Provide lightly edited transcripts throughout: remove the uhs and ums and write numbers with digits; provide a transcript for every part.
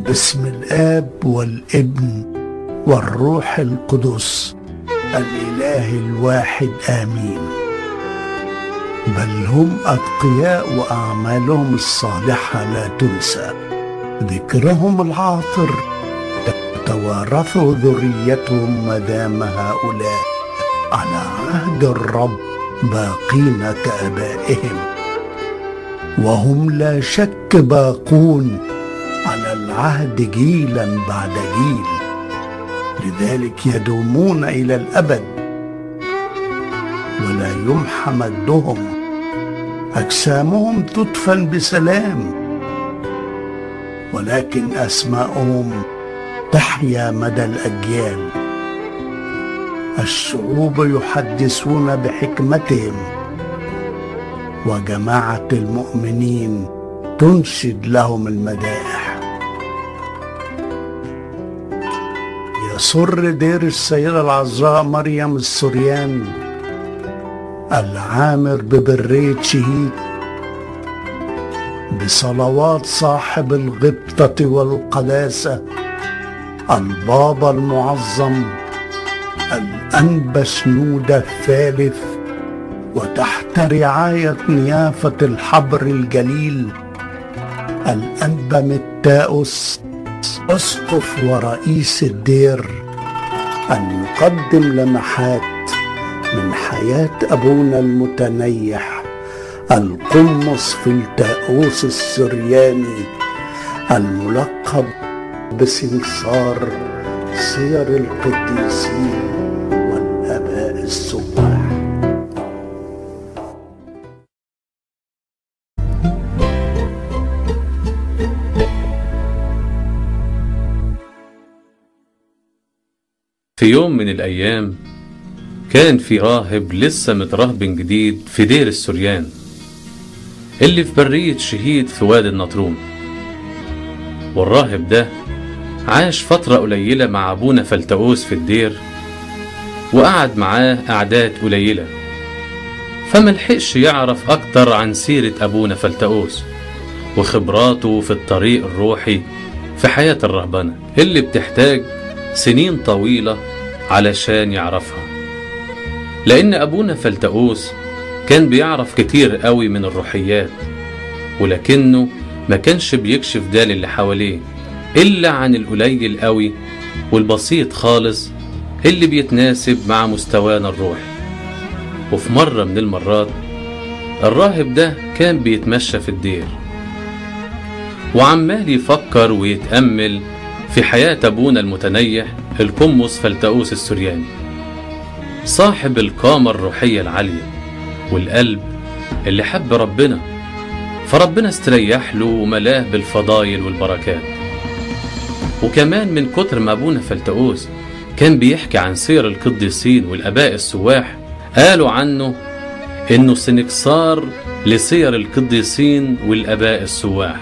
باسم الآب والابن والروح القدس الإله الواحد آمين. بل هم أتقياء وأعمالهم الصالحة لا تنسى، ذكرهم العاطر تتوارثه ذريتهم ما دام هؤلاء على عهد الرب باقين كآبائهم، وهم لا شك باقون على العهد جيلا بعد جيل، لذلك يدومون إلى الأبد ولا يمحى مجدهم. أجسامهم تدفن بسلام، ولكن أسماءهم تحيا مدى الأجيال. الشعوب يحدثون بحكمتهم، وجماعة المؤمنين تنشد لهم المدائح. يسر دير السيدة العذراء مريم السوريان العامر ببرية شهيد بصلوات صاحب الغبطة والقداسة البابا المعظم الأنبا شنودة الثالث، وتحت رعاية نيافة الحبر الجليل الأنبا متاؤس أسقف ورئيس الدير، أن يقدم لمحات من حياة أبونا المتنيح القمص فلتاؤس السرياني الملقب بسمسار سير القديسين والآباء السواح. في يوم من الأيام كان في راهب لسه مترهبن جديد في دير السوريان اللي في برية شهيد في وادي النطرون. والراهب ده عاش فترة قليلة مع أبونا فلتاؤس في الدير، وقعد معاه قعدات قليلة، فملحقش يعرف أكتر عن سيرة أبونا فلتاؤس وخبراته في الطريق الروحي في حياة الرهبنة اللي بتحتاج سنين طويلة علشان يعرفها. لأن أبونا فلتاؤس كان بيعرف كتير قوي من الروحيات، ولكنه ما كانش بيكشف ده للي حواليه إلا عن القليل قوي والبسيط خالص اللي بيتناسب مع مستوانا الروحي. وفي مرة من المرات الراهب ده كان بيتمشى في الدير وعمال يفكر ويتأمل في حياة أبونا المتنيح القمص فلتاؤس السورياني، صاحب القامة الروحية العالية والقلب اللي حب ربنا، فربنا استريح له وملاه بالفضايل والبركات. وكمان من كتر ما أبونا فلتاؤس كان بيحكي عن سير القديسين والآباء السواح، قالوا عنه إنه سنكسار لسير القديسين والآباء السواح.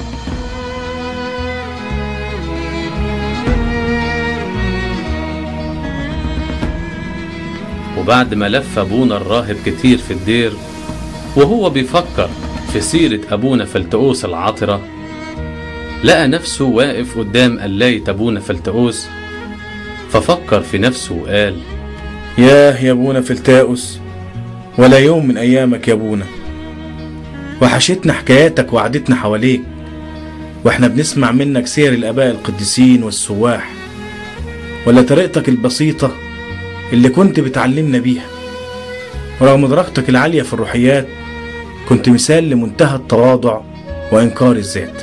وبعد ما لف أبونا الراهب كتير في الدير وهو بيفكر في سيرة أبونا فلتاؤس العاطرة، لقى نفسه واقف قدام قلاية أبونا فلتاؤس، ففكر في نفسه وقال: يا أبونا فلتاؤس، ولا يوم من أيامك يا أبونا، وحشتنا حكاياتك وقعدتنا حواليك وإحنا بنسمع منك سير الآباء القديسين والسواح، ولا طريقتك البسيطة اللي كنت بتعلمنا بيها. ورغم درجتك العالية في الروحيات كنت مثال لمنتهى التواضع وإنكار الذات.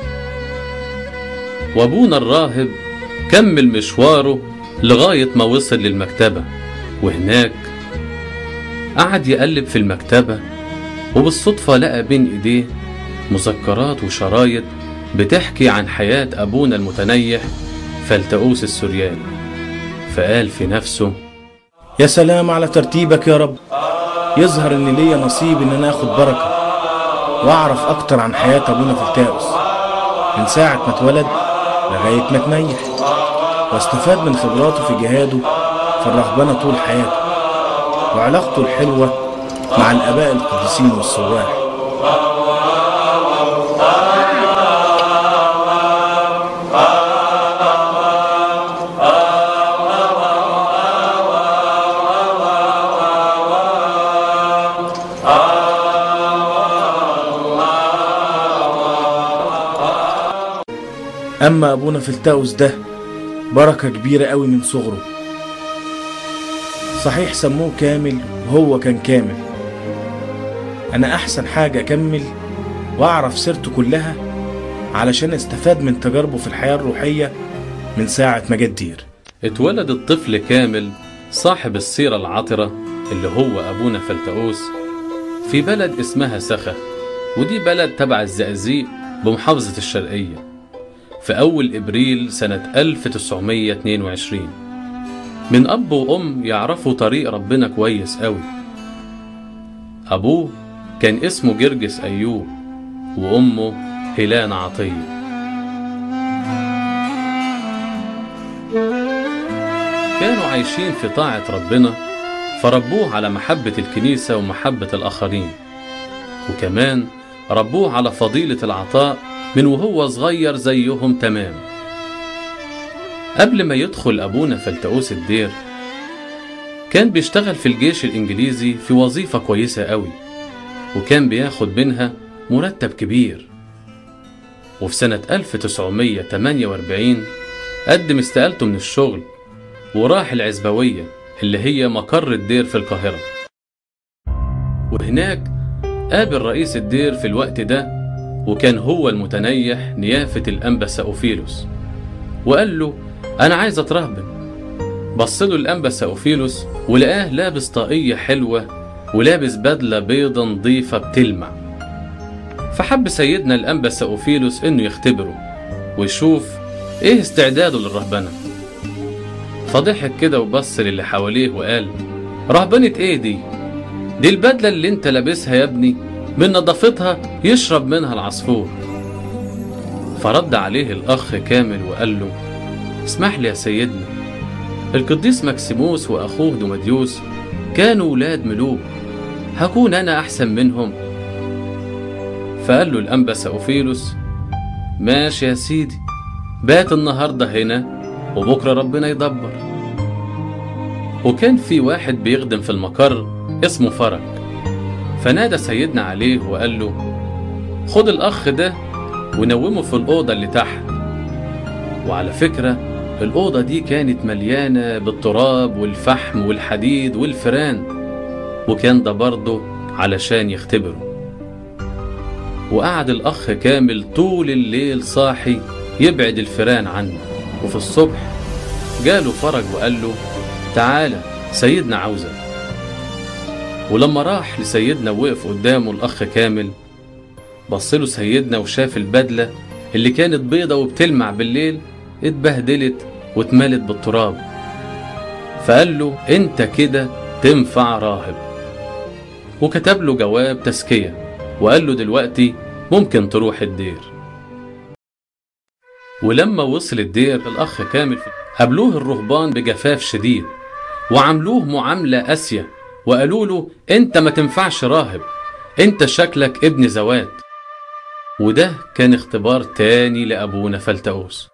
وأبونا الراهب كمل مشواره لغاية ما وصل للمكتبة، وهناك قعد يقلب في المكتبة، وبالصدفة لقى بين إيديه مذكرات وشرايط بتحكي عن حياة أبونا المتنيح فلتاؤس السورياني. فقال في نفسه: يا سلام على ترتيبك يا رب، يظهر ان ليا نصيب ان انا اخد بركة واعرف اكتر عن حياة ابونا فلتاؤس من ساعة ما اتولد لغاية ما اتنيح، واستفاد من خبراته في جهاده في الرهبنة طول حياته وعلاقته الحلوة مع الآباء القديسين والسواح. أما أبونا فلتاؤس ده بركة كبيرة قوي من صغره. صحيح سموه كامل وهو كان كامل. أنا أحسن حاجة أكمل وأعرف سيرته كلها علشان استفاد من تجاربه في الحياة الروحية من ساعة ما جه الدير. اتولد الطفل كامل صاحب السيرة العطرة اللي هو أبونا فلتاؤس في بلد اسمها سخة، ودي بلد تبع الزقازيق بمحافظة الشرقية، في أول إبريل سنة 1922، من أب وأم يعرفوا طريق ربنا كويس قوي. أبوه كان اسمه جرجس أيوب، وأمه هيلان عطية. كانوا عايشين في طاعة ربنا، فربوه على محبة الكنيسة ومحبة الآخرين، وكمان ربوه على فضيلة العطاء من وهو صغير زيهم تمام. قبل ما يدخل أبونا فلتاؤس الدير كان بيشتغل في الجيش الإنجليزي في وظيفة كويسة قوي، وكان بياخد منها مرتب كبير. وفي سنة 1948 قدم استقالته من الشغل وراح العزبوية اللي هي مقر الدير في القاهرة، وهناك قابل رئيس الدير في الوقت ده، وكان هو المتنيح نيافة الأنبا سأوفيلوس، وقال له أنا عايز أترهبن. بصله الأنبا سأوفيلوس ولقاه لابس طاقية حلوة ولابس بدلة بيضة نظيفة بتلمع، فحب سيدنا الأنبا سأوفيلوس إنه يختبره ويشوف إيه استعداده للرهبنة. فضحك كده وبص للي حواليه وقال رهبنة إيه دي؟ دي البدلة اللي انت لابسها يا ابني من نظافتها يشرب منها العصفور. فرد عليه الأخ كامل وقال له اسمح لي يا سيدنا، القديس مكسيموس وأخوه دوماديوس كانوا ولاد ملوك، هكون أنا أحسن منهم؟ فقال له الأنبا سأوفيلوس ماشي يا سيدي، بات النهاردة هنا وبكرة ربنا يدبر. وكان في واحد بيخدم في المقر اسمه فرج، فنادى سيدنا عليه وقال له خد الأخ ده ونومه في الأوضة اللي تحت. وعلى فكرة الأوضة دي كانت مليانة بالتراب والفحم والحديد والفران، وكان ده برضه علشان يختبره. وقعد الأخ كامل طول الليل صاحي يبعد الفران عنه، وفي الصبح جاله فرج وقال له تعالى سيدنا عاوزك. ولما راح لسيدنا ووقف قدامه الأخ كامل، بصله سيدنا وشاف البدلة اللي كانت بيضة وبتلمع بالليل اتبهدلت واتملت بالتراب، فقال له انت كده تنفع راهب، وكتب له جواب تزكية وقال له دلوقتي ممكن تروح الدير. ولما وصل الدير الأخ كامل قابلوه الرهبان بجفاف شديد وعملوه معاملة قاسية، وقالوا له انت ما تنفعش راهب، انت شكلك ابن زوات. وده كان اختبار تاني لأبونا فلتاؤس.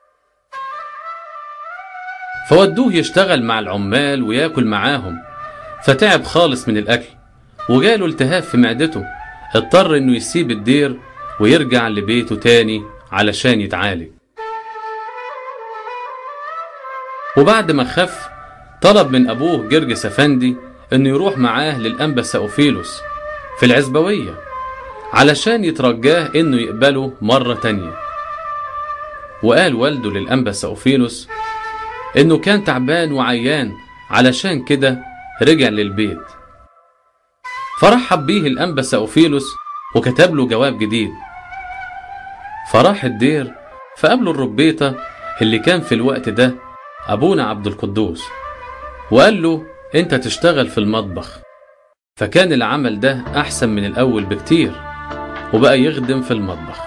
فودوه يشتغل مع العمال وياكل معاهم، فتعب خالص من الأكل وجاله التهاب في معدته، اضطر انه يسيب الدير ويرجع لبيته تاني علشان يتعالج. وبعد ما خف طلب من أبوه جرجس أفندي انه يروح معاه للأنبا سأوفيلوس في العزبوية علشان يترجاه انه يقبله مرة تانية. وقال والده للأنبا سأوفيلوس انه كان تعبان وعيان، علشان كده رجع للبيت. فرحب بيه الأنبا سأوفيلوس وكتب له جواب جديد. فراح الدير فقابله الربيطة اللي كان في الوقت ده أبونا عبد القدوس، وقال له انت تشتغل في المطبخ. فكان العمل ده أحسن من الأول بكتير، وبقى يخدم في المطبخ.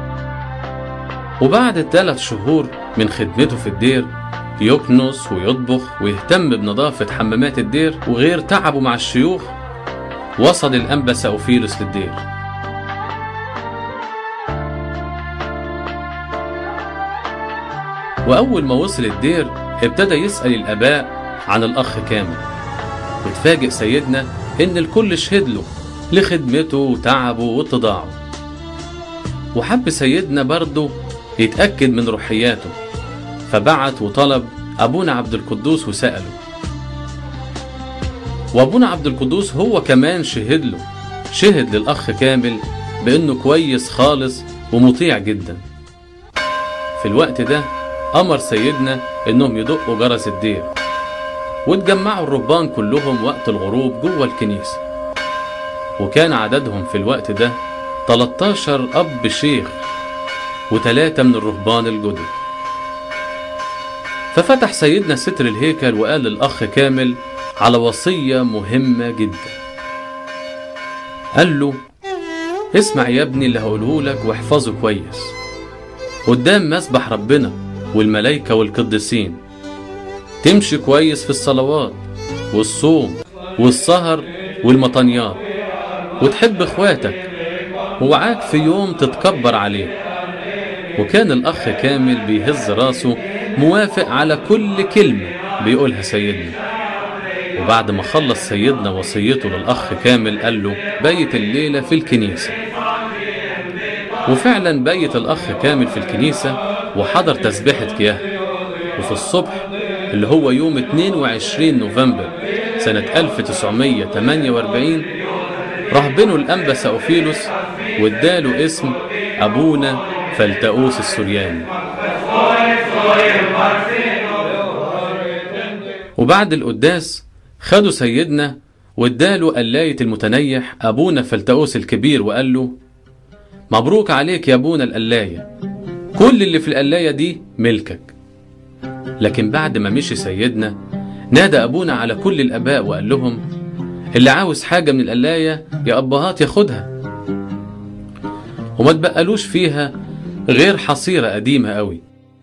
وبعد 3 شهور من خدمته في الدير يكنس ويطبخ ويهتم بنظافة حمامات الدير وغير تعبه مع الشيوخ، وصل الأنبا سأوفيلوس للدير. وأول ما وصل الدير ابتدى يسأل الآباء عن الأخ كامل، وتفاجئ سيدنا إن الكل شهد له لخدمته وتعبه واتضاعه. وحب سيدنا برضه يتأكد من روحياته، فبعت وطلب أبونا عبد القدوس وسأله. وأبونا عبد القدوس هو كمان شهد للأخ كامل بأنه كويس خالص ومطيع جدا. في الوقت ده أمر سيدنا إنهم يدقوا جرس الدير، واتجمعوا الرهبان كلهم وقت الغروب جوه الكنيسة، وكان عددهم في الوقت ده 13 أب شيخ و3 من الرهبان الجدد. ففتح سيدنا ستر الهيكل وقال للأخ كامل على وصية مهمة جدا. قال له: اسمع يا ابني اللي هقوله لك واحفظه كويس. قدام مسبح ربنا والملائكة والقديسين تمشي كويس في الصلوات والصوم والسهر والمطنيات، وتحب اخواتك، ووعاك في يوم تتكبر عليه. وكان الأخ كامل بيهز راسه موافق على كل كلمة بيقولها سيدنا. وبعد ما خلص سيدنا وصيته للأخ كامل قال له: بيت الليلة في الكنيسة. وفعلا بيت الأخ كامل في الكنيسة وحضر تسبيحة كياه. وفي الصبح اللي هو يوم 22 نوفمبر سنة 1948 رهبنه الأنبا سأوفيلوس واداله اسم أبونا فلتأوس السورياني. وبعد القداس خدوا سيدنا واداله قلاية المتنيح أبونا فلتأوس الكبير، وقال له: مبروك عليك يا أبونا القلاية، كل اللي في القلاية دي ملكك. لكن بعد ما مشي سيدنا نادى أبونا على كل الآباء وقال لهم: اللي عاوز حاجة من القلاية يا أبهات ياخدها. وما تبقلوش فيها غير حصيرة قديمة قوي.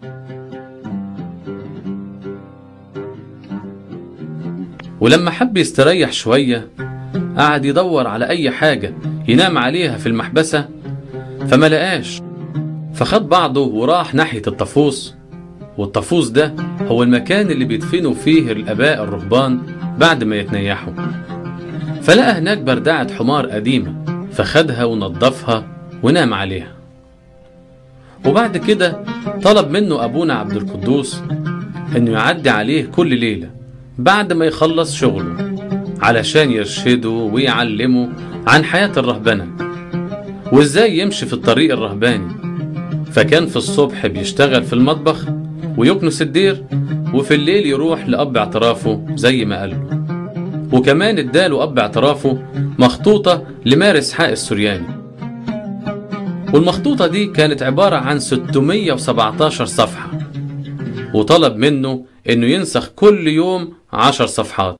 ولما حب يستريح شوية قعد يدور على أي حاجة ينام عليها في المحبسة، فما لقاش، فخد بعضه وراح ناحية الطفوس. والطفوس ده هو المكان اللي بيدفنوا فيه الآباء الرهبان بعد ما يتنيحوا. فلقى هناك بردعة حمار قديمة، فخدها ونظفها ونام عليها. وبعد كده طلب منه أبونا عبد القدوس إنه يعدي عليه كل ليلة بعد ما يخلص شغله علشان يرشده ويعلمه عن حياة الرهبنة وإزاي يمشي في الطريق الرهباني. فكان في الصبح بيشتغل في المطبخ ويكنس الدير، وفي الليل يروح لأب اعترافه زي ما قاله. وكمان اداله أب اعترافه مخطوطة لمار إسحاق السورياني، والمخطوطة دي كانت عبارة عن 617 صفحة، وطلب منه إنه ينسخ كل يوم 10 صفحات.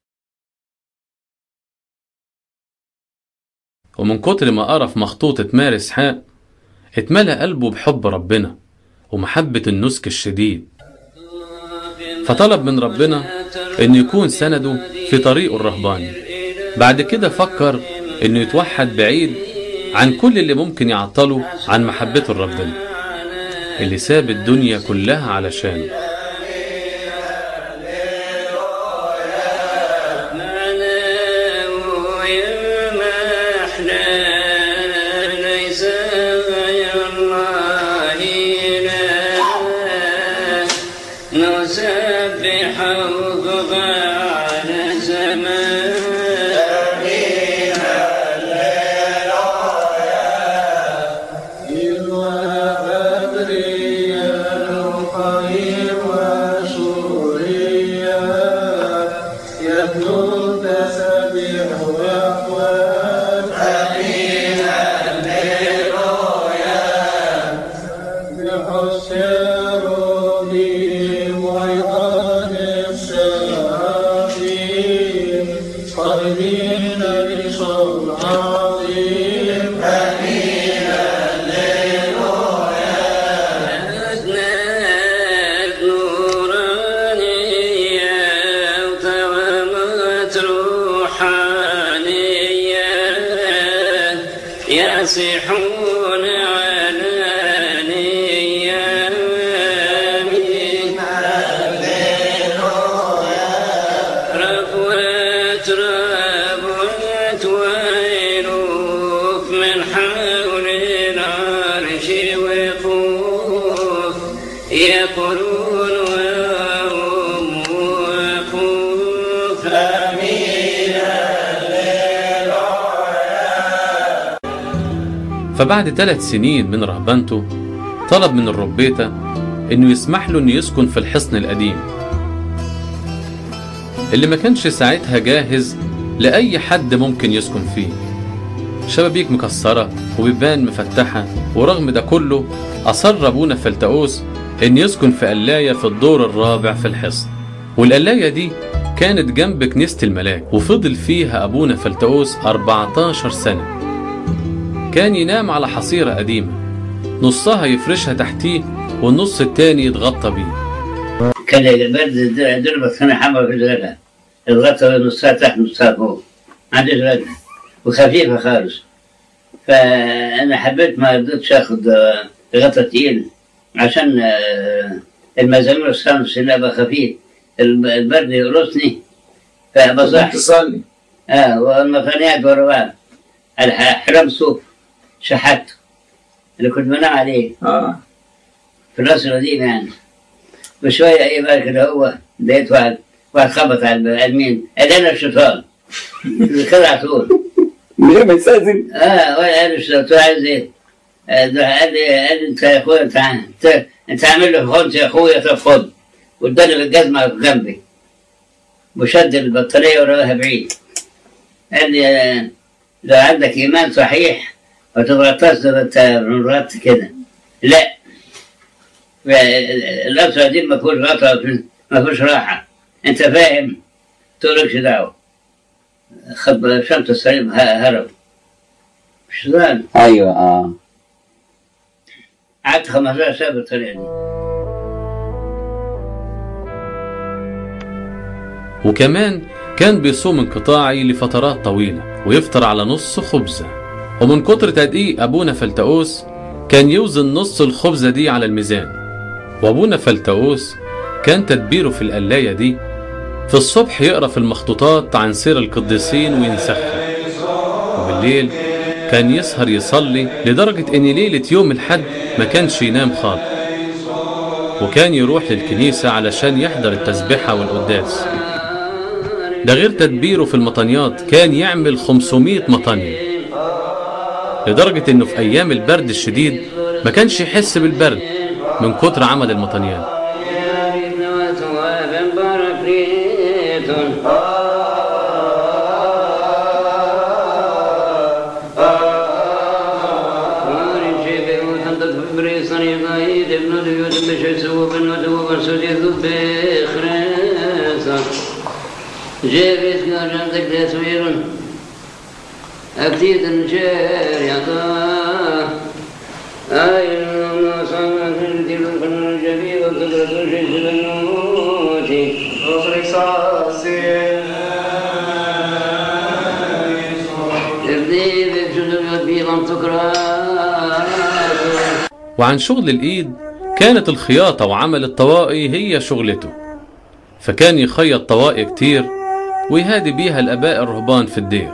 ومن كتر ما قرا في مخطوطة مار إسحاق اتملأ قلبه بحب ربنا ومحبة النسك الشديد، فطلب من ربنا إنه يكون سنده في طريقه الرهباني. بعد كده فكر إنه يتوحد بعيد عن كل اللي ممكن يعطله عن محبته لربنا اللي ساب الدنيا كلها علشانه. يصيحون علاني ربوت ويلوف من حول العرش وقوف يقولون وهم وقوف أمين. فبعد 3 سنين من رهبنته طلب من الربيطة انه يسمح له انه يسكن في الحصن القديم اللي ما كانش ساعتها جاهز لأي حد ممكن يسكن فيه. شبابيك مكسرة وبيبان مفتحة، ورغم ده كله أصر أبونا فلتأوس إن يسكن في قلاية في الدور الرابع في الحصن. والقلاية دي كانت جنب كنيسة الملاك، وفضل فيها أبونا فلتأوس 14 سنة. كان ينام على حصيرة قديمة، نصها يفرشها تحتيه والنص التاني يتغطى بيه. كان البرد دربة سنة حمرا في الغلا، الغطا نصها تحت نصها فوق، ما عنديش غلا وخفيفة خالص. فأنا حبيت ما رضيتش آخد غطا تقيل عشان المزامير الخمس اللي أبقى خفيف، البرد يقرصني فبصحي. تصلي والمقنيات ورا بعض على حرام صوف شحته اللي كنت بنام عليه في الراس القديم يعني. وشوية أي بقى كده هو لقيت واحد خبط على اليمين، أنا الشيطان كده على طول. من غير ما يستأذن؟ قال الشيطان عايز إيه؟ قال لي أنت يا أخويا أنت عامل له خنت يا أخويا. طب خد، واداني بالجزمة في جنبي وشد البطارية وراها بعيد. قال لي لو عندك إيمان صحيح ما تتغطاش زي ما أنت مرات كده. لا، الأسرة دي ما فيهوش غطا، ما فيهوش راحة، أنت فاهم؟ تقولكش دعوة. خد شنطة السليم هرب مش ظالم. أيوة. قعدت 15 سنة بالطريقة دي. وكمان كان بيصوم انقطاعي لفترات طويلة ويفطر على نص خبزة. ومن كتر تدقيق أبونا فلتأوس كان يوزن نص الخبزة دي على الميزان. وأبونا فلتأوس كان تدبيره في القلاية دي في الصبح يقرأ في المخطوطات عن سير القديسين وينسخها، وبالليل كان يسهر يصلي لدرجة إن ليلة يوم الحد ما كانش ينام خالص. وكان يروح للكنيسة علشان يحضر التسبيحة والقداس. ده غير تدبيره في المطانيات، كان يعمل 500 مطانية، لدرجة إنه في أيام البرد الشديد ما كانش يحس بالبرد من كتر عمل المطانيات. وعن شغل الإيد كانت الخياطة وعمل الطواقي هي شغلته، فكان يخيط طواقي كتير ويهادي بيها الآباء الرهبان في الدير.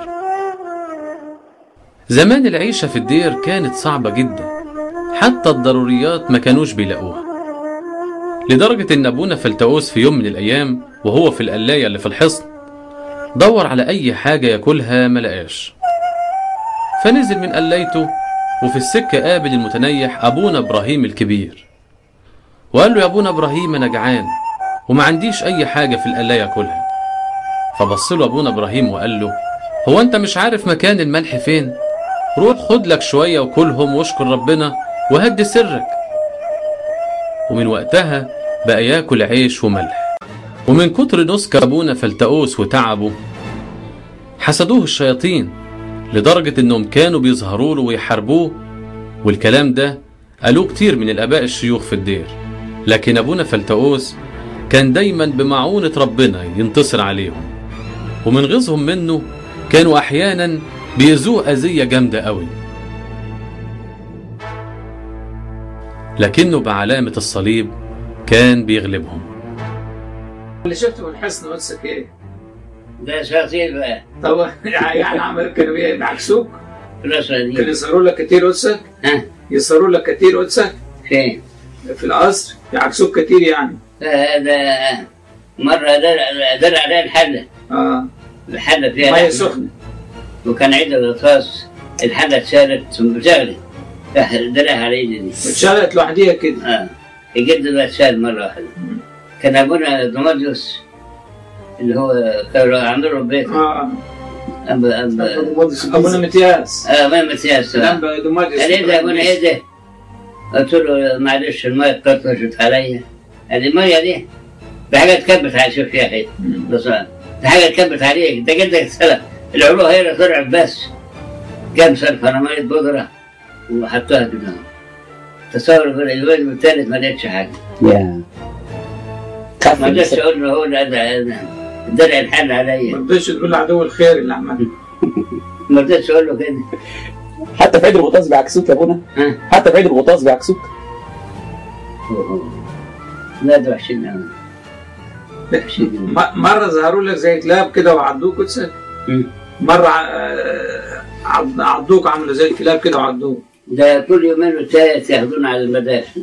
زمان العيشة في الدير كانت صعبة جدا، حتى الضروريات ما كانوش بيلاقوها، لدرجة إن أبونا فلتأوس في يوم من الأيام وهو في القلاية اللي في الحصن دور على أي حاجة ياكلها ملقاش. فنزل من قلايته وفي السكة قابل المتنيح أبونا إبراهيم الكبير، وقال له يا أبونا إبراهيم أنا جعان وما عنديش أي حاجة في القلاية أكلها. فبص له أبونا إبراهيم وقال له هو أنت مش عارف مكان الملح فين؟ روح خد لك شوية وكلهم واشكر ربنا وهدي سرك. ومن وقتها بقى ياكل عيش وملح. ومن كتر نسك أبونا فلتأوس وتعبه حسدوه الشياطين، لدرجة إنهم كانوا بيظهروا له ويحاربوه، والكلام ده قالوه كتير من الآباء الشيوخ في الدير. لكن أبونا فلتأوس كان دايما بمعونة ربنا ينتصر عليهم، ومن غيظهم منه كانوا أحيانا بيأذوه أذية جامدة قوي، لكنه بعلامة الصليب كان بيغلبهم. اللي شفته من حصن قدسك ايه؟ ده شياطين بقى. طبعا يعني عملوا كانوا بيعكسوك؟ الأسرة دي كانوا يصهروا لك كتير قدسك؟ يصهروا لك كتير قدسك؟ فين؟ في القصر يعكسوك كتير يعني. فهذا مرة دل عليها الحلة. الحلة فيها مية سخنة. وكان عيد الغطاس، الحلة اتشالت بتغلي، دلها على ايدي دي. اتشالت لوحديها كده. الجد اتشال مرة واحدة. كان ابونا دماديوس اللي هو كانوا عاملوا بيت. ابونا متياس. ابونا متياس. دماديوس. قال ايه ده ابونا ايه ده؟ قلت له معلش المية اتطرطشت عليا. هذه المية دي حاجة اتكبت على شوف فيها حيل. دي حاجة اتكبت عليك، ده جدك سلف. العروة هي اللي طلعت بس. جاب سلفوناميد بودرة وحطوها كده. تصور في اليوم الثالث ما لقيتش حاجة. ما قدرتش اقول له هو الدرع الحل عليا. ما رضيتش تقول عدو الخير اللي عمله. ما رضيتش اقول له كده. حتى في عيد الغطاس بيعكسوك يا ابونا؟ حتى في عيد الغطاس بيعكسوك؟ لا ده وحشين قوي. مرة ظهروا لك زي كلاب كده وعضوك وتسال. مرة عضوك، عملوا زي كلاب كده وعضوك. ده كل يومين وثلاث ياخدونا على المدافن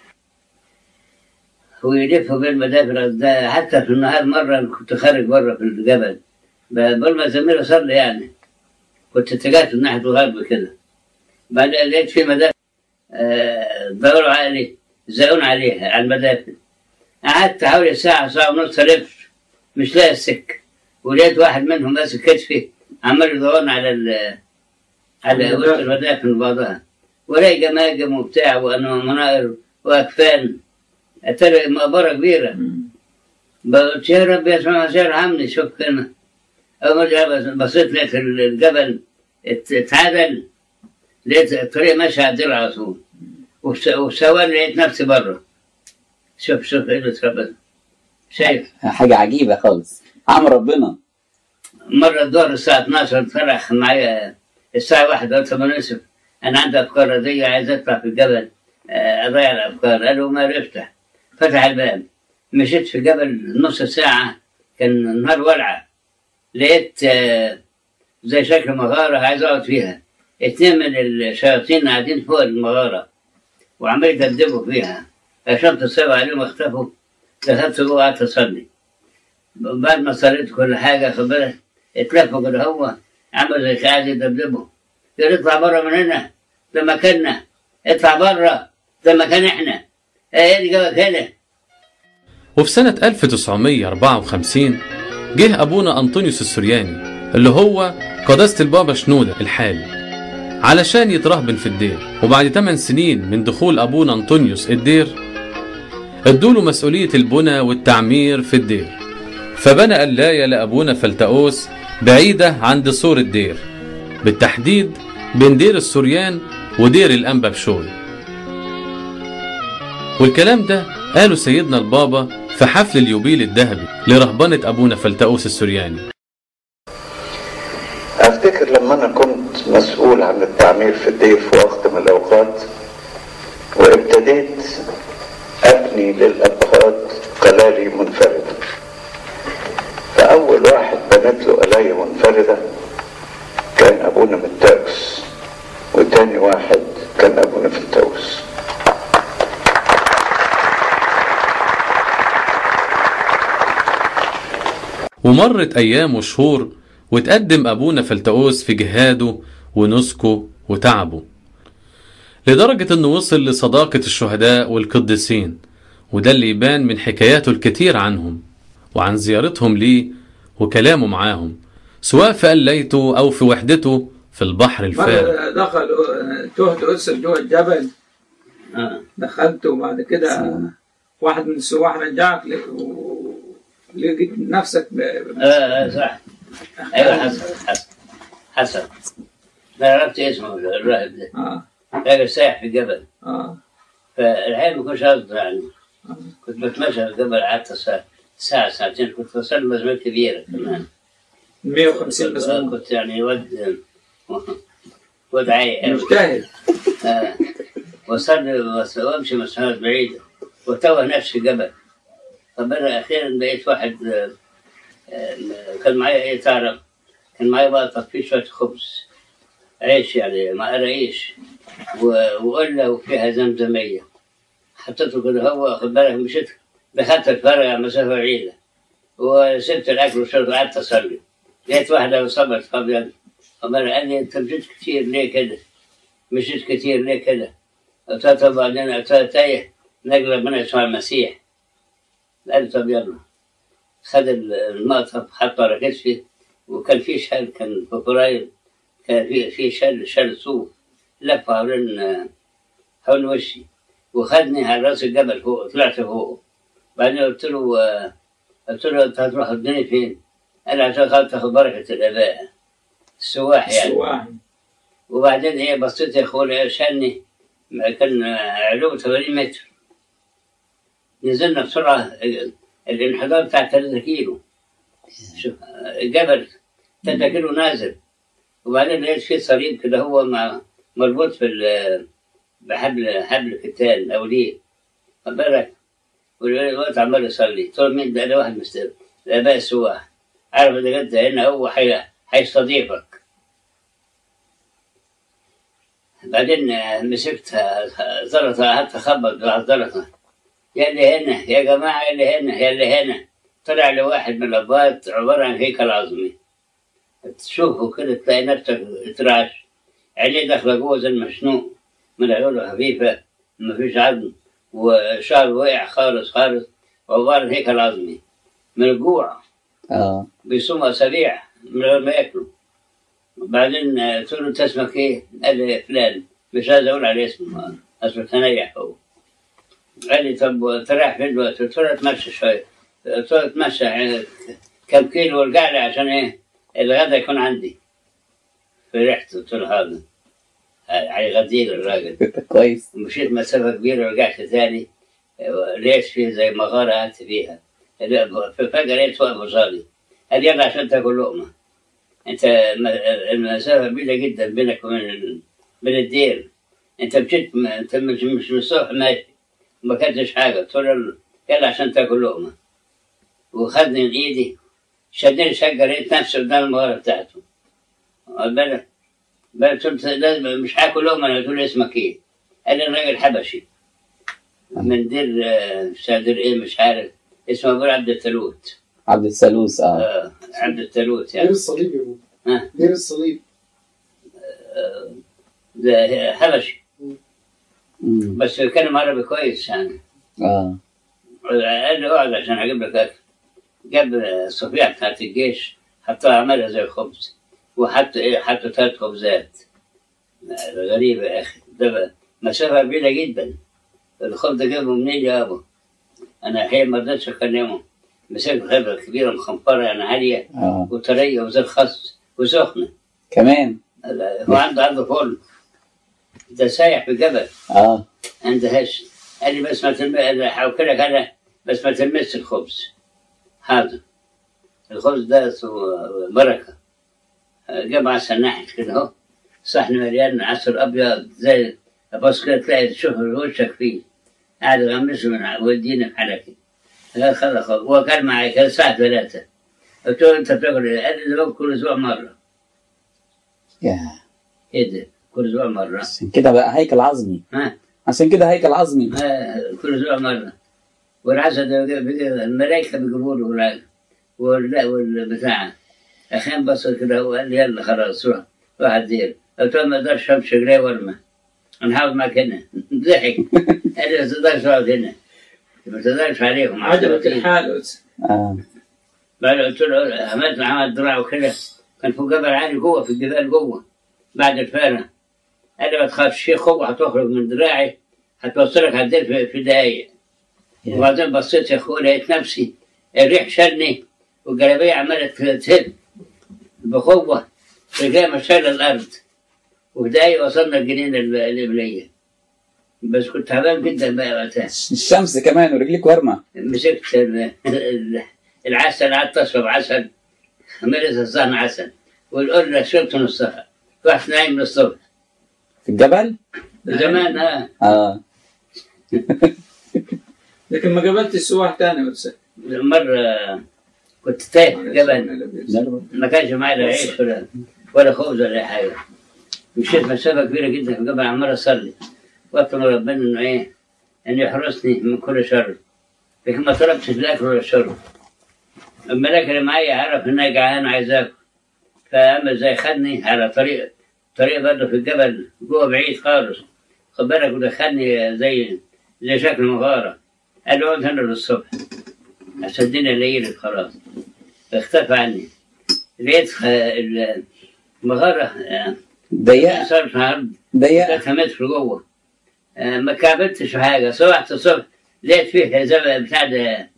ويلفوا بالمدافن. ده حتى في النهار مرة كنت خارج بره في الجبل قبل ما زميلي صلي يعني، كنت اتجهت ناحية الغرب كده، بعدين لقيت في مدافن دوروا علي زقون عليها على المدافن. قعدت حوالي ساعة ونص ألف مش لاقي السكة، ولقيت واحد منهم ماسك كتفي عمال يدورنا على وسط المدافن بعضها، ولاقي جماجم وبتاع ومناقر وأكفان. أتاري مقبرة كبيرة. قلت يا رب يسمع ارحمني. شوف كلمة أول ما بصيت لقيت الجبل اتعدل، لقيت الطريق ماشي على الدرع على طول، وسواني لقيت نفسي بره. شوف ايه اللي اتربط. شايف حاجة عجيبة خالص، عمل ربنا. مرة الظهر الساعة 12 طلع معايا الساعة 1 قلت له يوسف أنا عندي أفكار ردية عايز أطلع في الجبل أضيع الأفكار. قالوا ما افتح. فتح الباب، مشيت في الجبل نص ساعة، كان النهار ولعة. لقيت زي شكل مغارة عايز أقعد فيها. 2 من الشياطين قاعدين فوق المغارة وعمال يدبدبوا فيها. شمت الصيف عليهم اختفوا. دخلت جوه قعدت أصلي. بعد ما صليت كل حاجة خبرت اتلفوا كده، هو عمل زي قاعد يدبدبوا. قال اطلع بره من هنا، ده مكاننا. اطلع بره، ده مكان احنا. ايه اللي جابك هنا؟ وفي سنة 1954 جه أبونا أنطونيوس السورياني اللي هو قداسة البابا شنودة الحالي علشان يترهبن في الدير. وبعد 8 سنين من دخول أبونا أنطونيوس الدير ادوله مسؤولية البنى والتعمير في الدير، فبنى قلاية لأبونا فلتأوس بعيدة عن دسور الدير، بالتحديد بين دير السوريان ودير الأنبا بشوي. والكلام ده قاله سيدنا البابا في حفل اليوبيل الذهبي لرهبنة أبونا فلتأوس السورياني. أفتكر لما أنا كنت مسؤول عن التعمير في الدير في وقت من الأوقات، وابتديت أبني للأبهات قلالي منفردة. فأول واحد بنيت له قلاية منفردة كان أبونا متاوس، وتاني واحد كان أبونا فلتأوس. ومرت أيام وشهور وتقدم أبونا فلتأوس في جهاده ونسكه وتعبه، لدرجة أنه وصل لصداقة الشهداء والقديسين، وده اللي يبان من حكاياته الكتير عنهم وعن زيارتهم ليه وكلامه معاهم، سواء في قليته أو في وحدته في البحر الفارغ. دخل تهت أسر جوه الجبل. دخلت وبعد كده واحد من السواح رجعك لقيت نفسك صح. ايوه حسن لا عرفت اسمه الراهب ده. كان سايح في الجبل. فالحين ما كنتش قصدي يعني. كنت بتمشى في الجبل، قعدت ساعة ساعتين، كنت بصلي مزمور كبيرة كمان 150 مزمور. كنت يعني ود عايق مجتهد. وصلي وامشي مسافات بعيدة وتوه نفسي في الجبل. فبدأ أخيرا بقيت واحد كان معايا إيه تعرف، كان معايا بقى تطفيه شوية خبز عيش يعني ما قريش وقلة وفيها زمزمية. حطيته كده هو، خد بالك، مشيت دخلت الفرع على مسافة بعيدة وسبت الأكل وشرب وقعدت أصلي. لقيت واحدة صبت فابيض، قال لي أنت مشيت كتير ليه كده؟ مشيت كتير ليه كده؟ قلت لها طب بعدين، قلت لها تايه نجل ربنا يسوع المسيح. قال لي طب يلا. خد المقطف حطه على كتفي، وكان في شال، كان في فرايل، كان في شال صوف لف حول وشي، وخدني على راس الجبل فوق، طلعت فوق. بعدين قلت له انت هتروح توديني فين؟ قال عشان خاطر تاخد بركة الآباء السواح يعني. وبعدين ايه بصيت يا اخويا شالني، كان علوم 80 متر. نزلنا بسرعة، الانحدار بتاع 3 كيلو. شوف الجبل 3 كيلو نازل. وبعدين لقيت فيه صليب كده هو مربوط بحبل كتان أو ليه، خد بالك. والوقت عمال يصلي. قلت له مين ده؟ واحد مستر الآباء السواح، عارف إذا جد هنا هو هيستضيفك. بعدين مسكت زلطة، قعدت أخبط على الزلطة، يا اللي هنا يا جماعة، يا اللي هنا يا اللي هنا. طلع لي واحد من الأبوات عبارة عن هيكل عظمي، تشوفه كده تلاقي نفسك ترعش، عينيه داخلة جوه زي المشنوق، من عيونه خفيفة مفيش عظم، وشعره وقع خالص خالص، وعبارة عن هيكل عظمي من الجوع. بيصوم أسابيع من غير ما ياكلوا. وبعدين قلت له أنت اسمك إيه؟ قال لي فلان، مش عايز أقول عليه اسمه، اسمه تنيح هو. قال لي طب تريح فين دلوقتي؟ قلت له اتمشى شوية. قلت له اتمشى كم كيلو وارجع لي عشان إيه؟ الغدا يكون عندي. فرحت قلت له هذا هيغديني الراجل. كويس. مشيت مسافة كبيرة ورجعت تاني، لقيت فيه زي مغارة قعدت فيها. فجأة لقيت واقف قصادي، قال يلا عشان تاكل لقمة. أنت المسافة بعيدة جدا بينك وبين الدير. أنت مشيت، أنت مش من الصبح ماشي ما كلتش حاجة. قلت له يلا عشان تاكل لقمة. وخدني من إيدي شدني شقة، لقيت نفسي قدام المغارة بتاعته. قلت له مش هاكل لقمة. أنا قلت له اسمك إيه؟ قال لي الراجل حبشي من دير إيه مش عارف اسمه، أبو عبد الثالوث. عبد الثالوث. عبد الثالوث يعني. دير الصليب يا ابو. دير الصليب. ده حبشي. بس بيتكلم عربي كويس يعني. قال لي اقعد عشان اجيب لك اكل. جاب الصفيحة بتاعت الجيش، حطها عملها زي الخبز، وحط 3 خبزات. غريبة يا اخي، ده مسافة بعيدة جدا. الخبز ده جابه منين يا ابو؟ انا الحين ما رضيتش اكلمه. مسكت خبزة كبيرة مخنفرة يعني عالية وطرية وزي الخس وسخنة كمان. هو عنده فرن، ده سايح في الجبل. عنده هش. قال لي بس ما هوكلك انا، بس ما تلمس الخبز. هذا الخبز ده بركة. جاب عسل ناحية كده اهو، صحن مليان عسل ابيض زي بس كده تلاقي تشوف وشك فيه. قاعد يغمسه من ويديني في حلقي. قال خلاص. هو كان معي، كان الساعة 3. قلت له انت بتاكل ايه؟ قال لي ده كل اسبوع مرة. ايه ده؟ كل اسبوع مرة. عشان كده بقى هيكل عظمي. عشان كده هيكل عظمي. كل اسبوع مرة. والعسل ده الملائكة بيجيبوا له والبتاع. اخين بصر كده وقال لي يلا خلاص روح الدير. قلت له ما اقدرش امشي رجلي وارمى، انا هقعد معاك هنا. ضحك. قال لي ما تقدرش تقعد هنا، ما تقدرش عليهم. عجبت الحال. بعد قلت له عملت معاه الدراع وكده، كان في جبل عالي جوه، في الجبال جوه بعد الفارة. قال لي ما تخافش، في قوة هتخرج من دراعي هتوصلك على الدير في دقايق. وبعدين بصيت يا اخويا لقيت نفسي الريح شالني، والجلابية عمالة تهب بقوة، رجلي مشال الأرض، وفي دقايق وصلنا الجنينة الإبلية. بس كنت تعبان جدا بقى وقتها. الشمس كمان ورجليك ورمة. مسكت العسل، قعدت أشرب عسل، عملت الصحن عسل، والقرنة شربت نصها، رحت نايم من الصبح. في الجبل؟ زمان. لكن ما قابلت السواح تاني بس. مرة كنت تايه في الجبل، ما كانش معي لا عيش ولا خبز ولا حاجة. مشيت مسافة كبيرة جدا في الجبل عمال أصلي، وقت ما ربنا إنه إيه أن يحرسني من كل شر، لكن ما طلبتش الأكل ولا الشرب. الملاك اللي معايا عرف إن أنا جعان عايز آكل، فقام زي خدني على طريق برضه في الجبل جوه بعيد خالص، خد بالك، ودخلني زي شكل مغارة. قال له اقعد هنا للصبح عشان الدنيا ليلت خلاص. اختفى عني. لقيت المغارة ضيقة ضيقة متر جوه. ما كعبتش في حاجة. صبحت الصبح لقيت فيه زي بتاع ده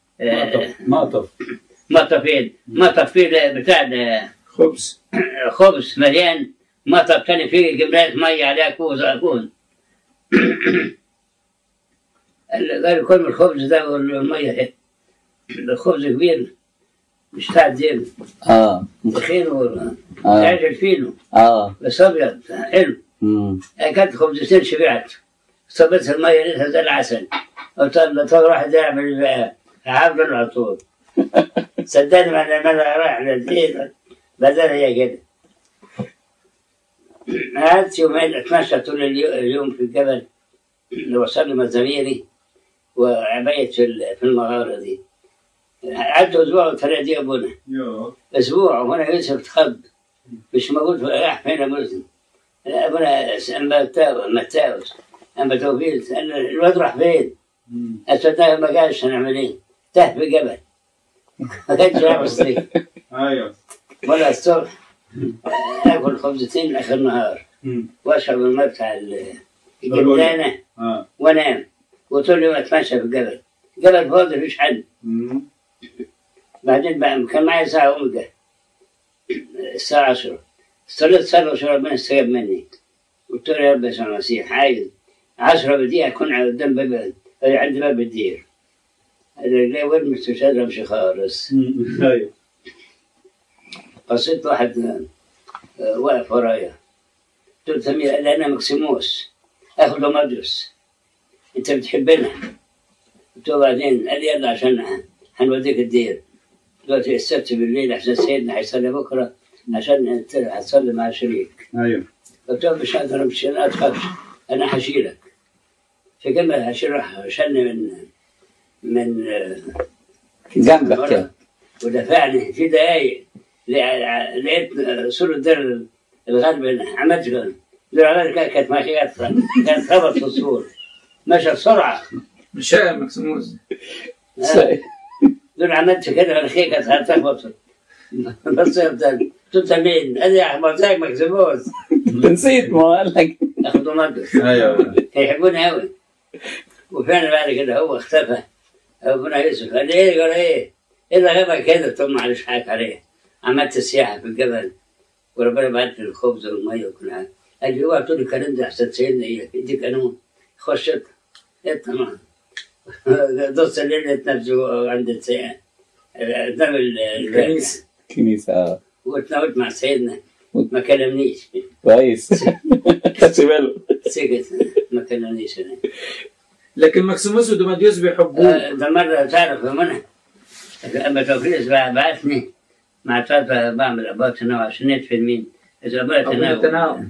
مطف فيه بتاع ده خبز مليان مطب، تاني فيه جبنات مية عليها كوز. قال كل من الخبز ده والمية. الخبز كبير مش بتاع الدين. تخين تعجل فينه. بس أبيض حلو. أكلت خبزتين شبعت. صبت المية لقيتها زي العسل. قلت له واحد يعمل عبد على طول. صدقني ما أنا رايح للدين بدل هي كده. قعدت يومين أتمشى طول اليوم في الجبل، وصل لي مزاميري وعبيت في المغارة دي. قعدت أسبوع والطريقة دي أبونا. أسبوع وأنا يوسف اتخض، مش موجود راح فين مسلم. أبونا متاوس أما توفيق قال الواد راح فين؟ أصدقائي ما جاش هنعمل إيه؟ تاه في جبل. ما كانش لابس ليه. ولا الصبح آكل خبزتين آخر النهار وأشرب الماء بتاع الجبلانة وأنام، وطول اليوم أتمشى في الجبل. جبل فاضي مفيش حد. بعدين بقى كان معايا ساعة أوميجا الساعة 10. صليت صلاة وربنا استجاب مني. قلت له يا رب يسوع المسيح عايز 10 دقيقة أكون قدام باب عند باب الدير. رجلي ورمت مش قادر أمشي خالص. قصيت واحد واقف ورايا. قلت له سمير. قال لي أنا مكسيموس آخذ مدرس، أنت بتحبنا؟ قلت له بعدين. قال لي يلا عشان هنوديك الدير دلوقتي السبت بالليل عشان سيدنا هيصلي بكرة عشان أنت هتصلي مع شريك. قلت له مش هقدر أمشي، لا تخافش أنا هشيلك. في كلمة شلني من جنبك كده ودفعني في دقايق. لقيت سور الدير الغرب هنا. عملت كده كانت ماشية كانت خبط في السور مشى بسرعة. مش شايف مكسيموس. دول عملت كده الخيل كانت هتخبط. بس قلت مين؟ قال لي يا أحمد زيك مكسيموس. نسيت ما قال لك. أخذوا مدرس. يحبوني أوي. وفعلا بعد كده هو اختفى. أبونا يوسف قال لي إيه؟ قال إيه اللي غابك كده؟ قلت له معلش حاجة عليه. عملت السياحة في الجبل وربنا بعت لي الخبز والمية وكل حاجة. قال لي اوعى تقول الكلام ده أحسن سيدنا إيه يديك قانون. خش اطلع دوس الليل نفسه عند السياحة قدام الكنيسة. واتناولت مع سيدنا ما كلمنيش. كويس. خدش باله. سكت ما كلمنيش أنا. لكن مكسيموس ودوماديوس بيحبوه. ده مرة تعرف منها أما توفيق بعثني مع تاتا بعمل أبوات تناول عشان ندفن مين؟ إذا أبوات تناول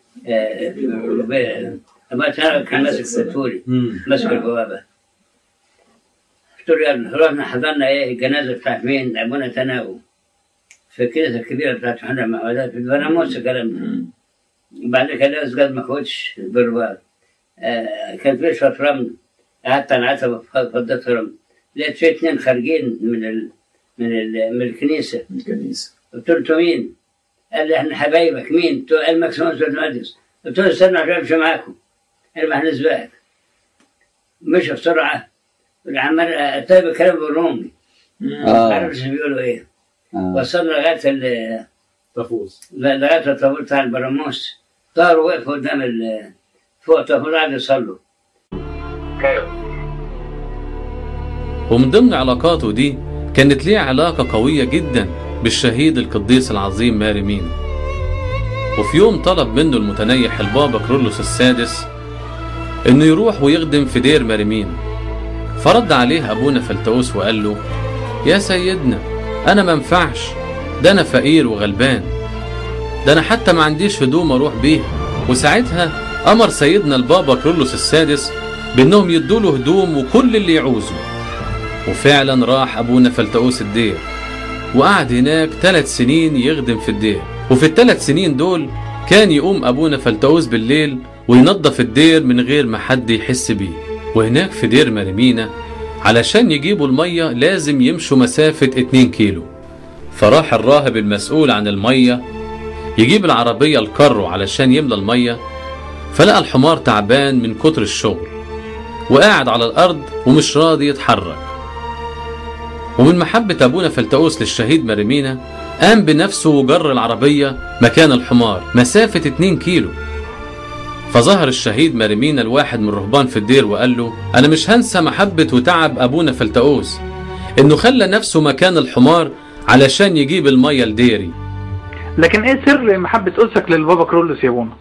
أبوات تناول كان ماسك الفوري ماسك البوابة. قلت له يلا رحنا حضرنا الجنازة بتاعت مين؟ أبونا تناول في الكنيسة الكبيرة بتاعت يوحنا المعمدان في البراموس الكلام ده. وبعد كده قد ما كنتش بالبواب. كان في شوية رمل قعدت على العتبة فضيت رمل. لقيت في 2 خارجين من الكنيسة. قلت له انتوا مين؟ قال لي احنا حبايبك. مين؟ قال مكسيموس والمقدس. قلت له استنى عشان امشي معاكم. قال ما هنسبقك. مشى بسرعة والعمال طيب الكلام بالرومي. ما عرفش بيقولوا ايه. وصلنا لغاية لغاية الطابور بتاع البراموس. طاروا وقفوا قدام فوق الطابور قعدوا يصلوا. ومن ضمن علاقاته دي كانت ليه علاقة قوية جدا بالشهيد القديس العظيم ماري مينا. وفي يوم طلب منه المتنيح البابا كرولوس السادس انه يروح ويخدم في دير ماري مينا. فرد عليه ابونا فلتوس وقال له يا سيدنا انا منفعش، ده انا فقير وغلبان، ده انا حتى ما عنديش هدوم اروح بيها. وساعتها امر سيدنا البابا كرولوس السادس بأنهم يدوله هدوم وكل اللي يعوزه. وفعلا راح أبونا فلتؤوس الدير وقعد هناك 3 سنين يخدم في الدير. وفي ال3 سنين دول كان يقوم أبونا فلتؤوس بالليل وينظف الدير من غير ما حد يحس بيه. وهناك في دير مريمينا علشان يجيبوا المية لازم يمشوا مسافة 2 كيلو. فراح الراهب المسؤول عن المية يجيب العربية الكرو علشان يملى المية، فلقى الحمار تعبان من كتر الشغل وقاعد على الأرض ومش راضي يتحرك. ومن محبة أبونا فلتؤوس للشهيد مريمينا قام بنفسه وجر العربية مكان الحمار مسافة 2 كيلو. فظهر الشهيد مريمينا الواحد من الرهبان في الدير وقال له: أنا مش هنسى محبة وتعب أبونا فلتؤوس إنه خلى نفسه مكان الحمار علشان يجيب المية لديري. لكن إيه سر محبة أسك للبابا كرولوس يا أبونا؟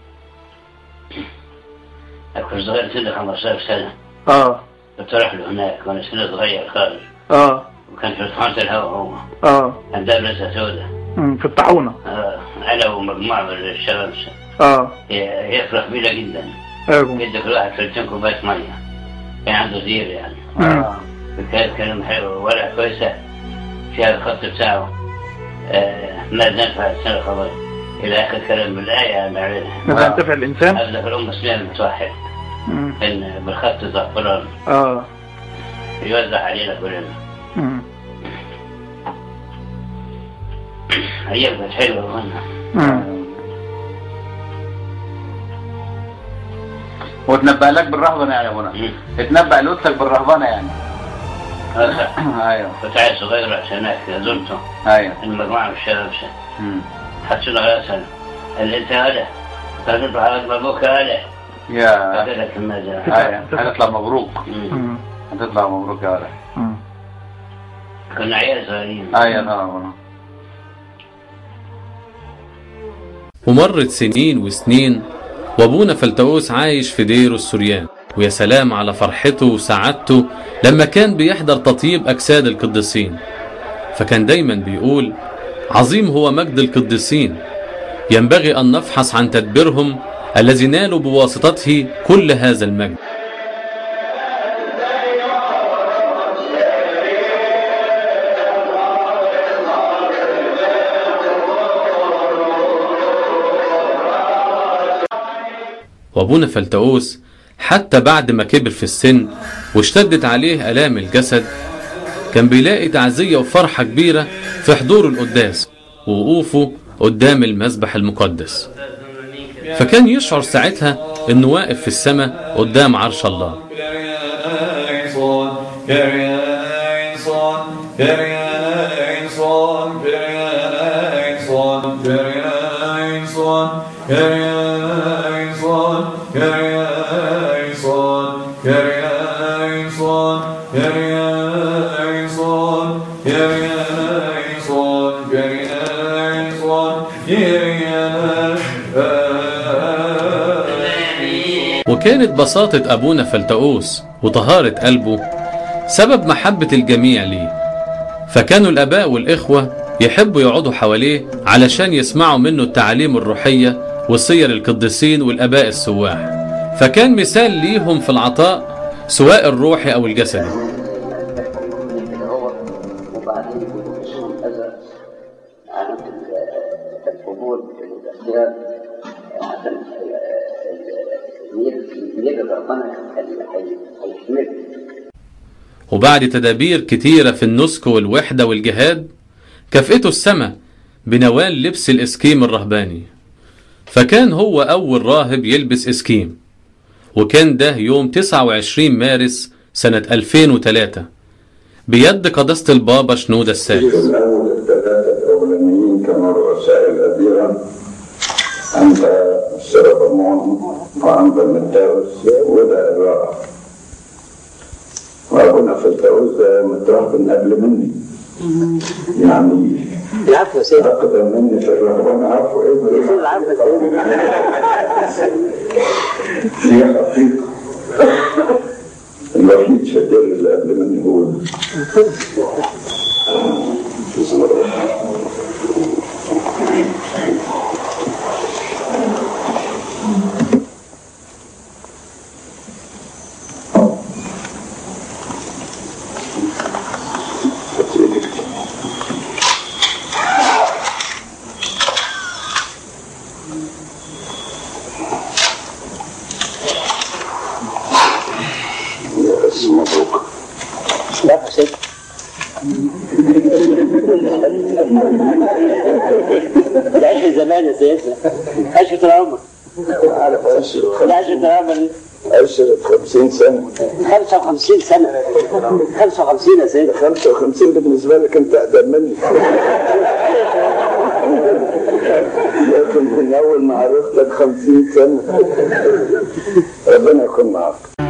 كنت صغير سنة 15 سنة. كنت أروح له هناك وأنا سنة صغير خالص. وكان في طحونة الهواء هو. كان دبلة سوداء. في الطاحونة. أنا ومجموعة من الشباب. هي فرح كبيرة جدا. يدي كل واحد 30 كوباية مية. كان عنده زير يعني. كان حلو ورقة كويسة فيها الخط بتاعه. ما ننفع السنة خبر إلى آخر كلام بالآية نعملها. ماذا ينتفع الإنسان؟ أبدأ الأمة اسمها المتوحد. كان بالخط زعفران. يوزع علينا كلنا. أيام كانت حلوة والله. وتنبأ لك بالرهبنة يعني يا ابونا؟ اتنبأ لوتك بالرهبنة يعني؟ ايوه. كنت عيل صغير عشان زرته. ايوه. المجموعة من الشباب حطونا على سنة. قال لي: أنت هلا؟ قال له: على مبروك هلا. يا. قال لك الماذا؟ ايوه. هتطلع مبروك. هتطلع مبروك يا هلا. كنا عيال صغيرين. ايوه طبعا. ومرت سنين وسنين وابونا فلتؤوس عايش في ديره السوريان، ويا سلام على فرحته وسعادته لما كان بيحضر تطيب أجساد القديسين. فكان دايما بيقول: عظيم هو مجد القديسين، ينبغي أن نفحص عن تدبيرهم الذي نالوا بواسطته كل هذا المجد. وابونا فلتؤوس حتى بعد ما كبر في السن واشتدت عليه آلام الجسد كان بيلاقي تعزية وفرحة كبيرة في حضور القداس ووقوفه قدام المذبح المقدس. فكان يشعر ساعتها انه واقف في السماء قدام عرش الله. وكانت بساطة أبونا فلتؤوس وطهارة قلبه سبب محبة الجميع ليه، فكانوا الآباء والإخوة يحبوا يقعدوا حواليه علشان يسمعوا منه التعاليم الروحية وسير القديسين والآباء السواح، فكان مثال ليهم في العطاء سواء الروحي أو الجسدي. وبعد تدابير كتيرة في النسك والوحدة والجهاد كافئته السماء بنوال لبس الإسكيم الرهباني، فكان هو أول راهب يلبس إسكيم، وكان ده يوم 29 مارس سنة 2003 بيد قداسة البابا شنودة السادس. الأول الثلاثة الأولانيين كانوا رؤساء الأديرة، أنت السربمون وأنت المتاوس وده الرائع. وأبونا فلتؤوس مترهبن قبل مني، يعني العفو يا سيدي، أقدم مني في الرهبان. عفو إيه؟ العفو يا سيدي. دي حقيقة. الوحيد شدير اللي قبل مني هو مبروك. لا يا سيدي. ده عشر زمان يا سيدنا، عشرة العمر. عارف عشرة. ده عشرة العمر. عشرة 50 سنة. 55 سنة. 55 يا سيدي. 55 بالنسبة لك أنت أقدم مني. لكن من أول ما عرفتك 50 سنة. ربنا يكون معك.